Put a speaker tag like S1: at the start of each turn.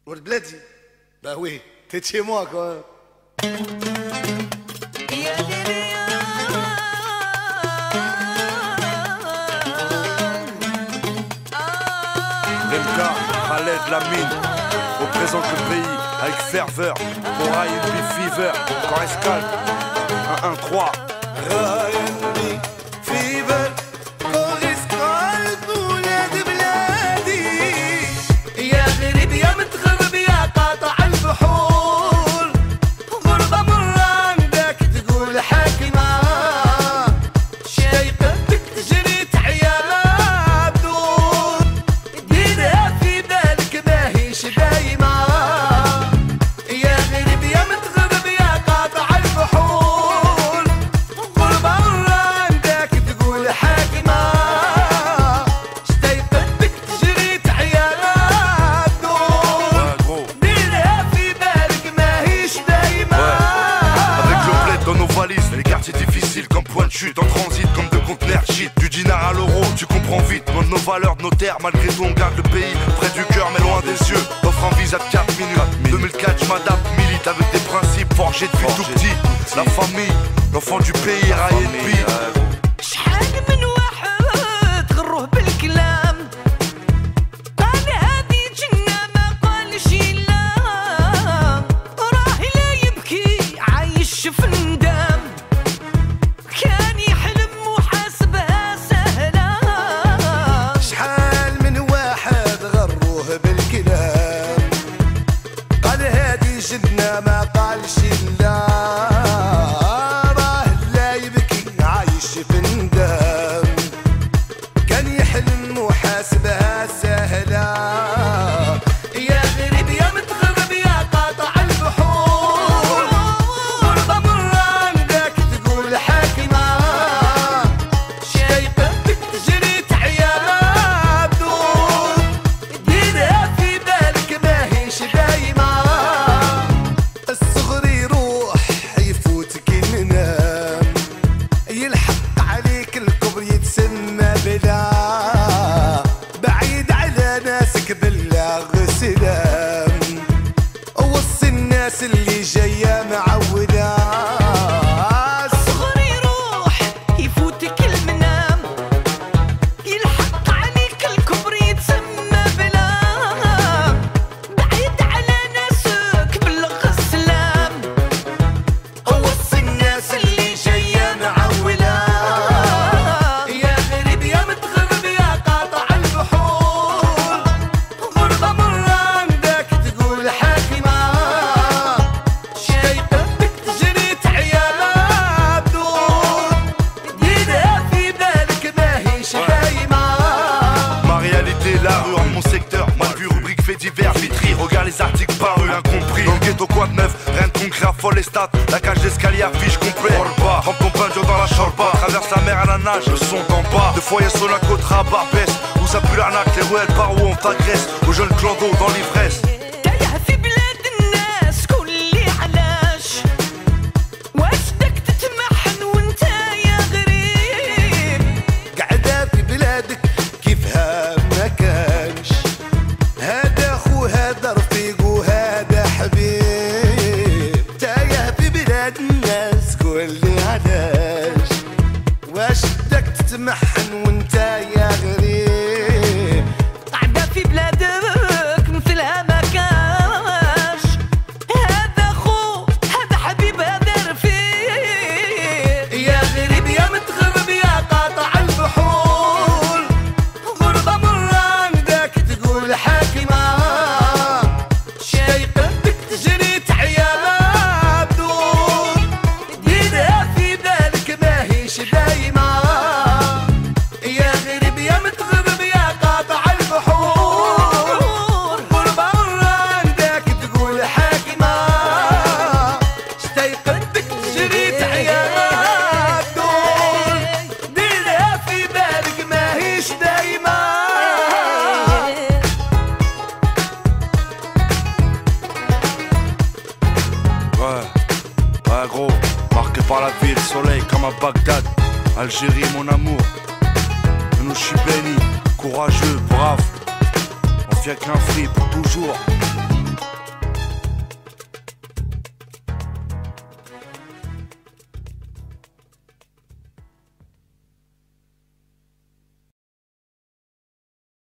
S1: ولد بلادي. Bah oui, t'es de chez moi quoi.
S2: Lemka, Khaled Lamine représente le pays avec ferveur. Pour R&B Fever, encore escale 1-1-3.
S1: R&B Fever, encore escale بولاد بلادي. يا غريب يا متغرب يا قاطع البحور، غربة مرة عندك تقول حاكمة، شايقتك تجري تعيا الدور، ديرها في بالك ماهيش دايمة. يا غريب يا متغرب يا قاطع البحور، غربة مرة عندك تقول حاكمة، شايقتك تجري تعيا الدور، ديرها في بالك ماهيش دايمة.
S2: Avec le bled dans nos valises, les quartiers difficiles comme point de chute, en transit comme de conteneurs shit. Du dinar à l'euro, tu comprends vite, loin de nos valeurs, de nos terres. Malgré tout, on garde le pays près du cœur, mais loin des yeux. Offre un visa de 4 minutes. 2004, je m'adapte, milite avec des principes forgés depuis tout petit. La famille, l'enfant du pays, R&B.
S3: شحال من واحد غروه بالكلام، قال هادي جنة ما قالش لا، راه لا يبكي عايش في الندم، كان يحلم وحاسبها سهلة.
S1: شحال من واحد غروه بالكلام، قال هادي جنة ما قالش لا، راه لا يبكي عايش في الندم، كان يحلم وحاسبها سهلة. يا غريب يا متغرب يا قاطع البحور، غربة مرة عندك تقول حاكمة، شايقتك تجري تعيا الدور، ديرها في بالك ماهيش دايمة. الصغر يروح يفوتك المنام، يلحق عليك الكبر يتسمى بلا، بعيد على ناسك بالله سلام، وصي الناس اللي جاية معودة.
S3: الصغر يروح يفوتك المنام، يلحق عليك الكبر يتسمى بلا، بعيد على ناسك بلغ السلام،
S1: وصي الناس اللي جاية معولة. يا غريب يا متغرب يا قاطع البحور، غربة مرة عندك تقول حاكمة، شايقتك تجري تعيا الدور، ديرها في بالك ماهيش دايمة.
S2: Ma réalité, la rue en mon secteur. Mal vu, rubrique fait divers, vitri. Regarde les articles parus, incompris. Dans le ghetto, quoi de neuf? Rien de concret, affole les stats. La cage d'escalier affiche complet. Trempe ton pain dur dans la chorba. Traverse la mer à la nage, le son d'en bas. Deux foyers sur la côte, rabat, baisse. Où ça pue l'arnaque, les ruelles par où on t'agresse. Aux jeunes clando dans l'ivresse.
S3: تايه في بلاد الناس كلي علاش، واش داك تتمحن وانت يا غريب،
S1: قاعدة في بلادك كيفها ما كانش، هذا خو هذا رفيق وهذا حبيب، تايه في بلاد الناس قولي علاش، واش بدك تتمحن وانت يا غريب.
S3: قاعدة في بلادك مثلها ما كاش، هذا خو هذا حبيب هذا رفيق.
S1: يا غريب يا متغرب يا قاطع البحور، غربة مرة عندك تقول حاكمة، شايقتك تجري تعيا الدور، ديرها في بالك ماهيش دايمة. يا غريب يا متغرب يا قاطع البحور، غربة مرة عندك تقول حاكمة، شايقتك تجري تعيا الدور، ديرها في بالك ماهيش دايمة.
S2: Ouais, ouais gros, marqué par la ville, soleil comme à Bagdad. Algérie mon amour, nous je suis béni, courageux, brave. On vient qu'un free pour toujours.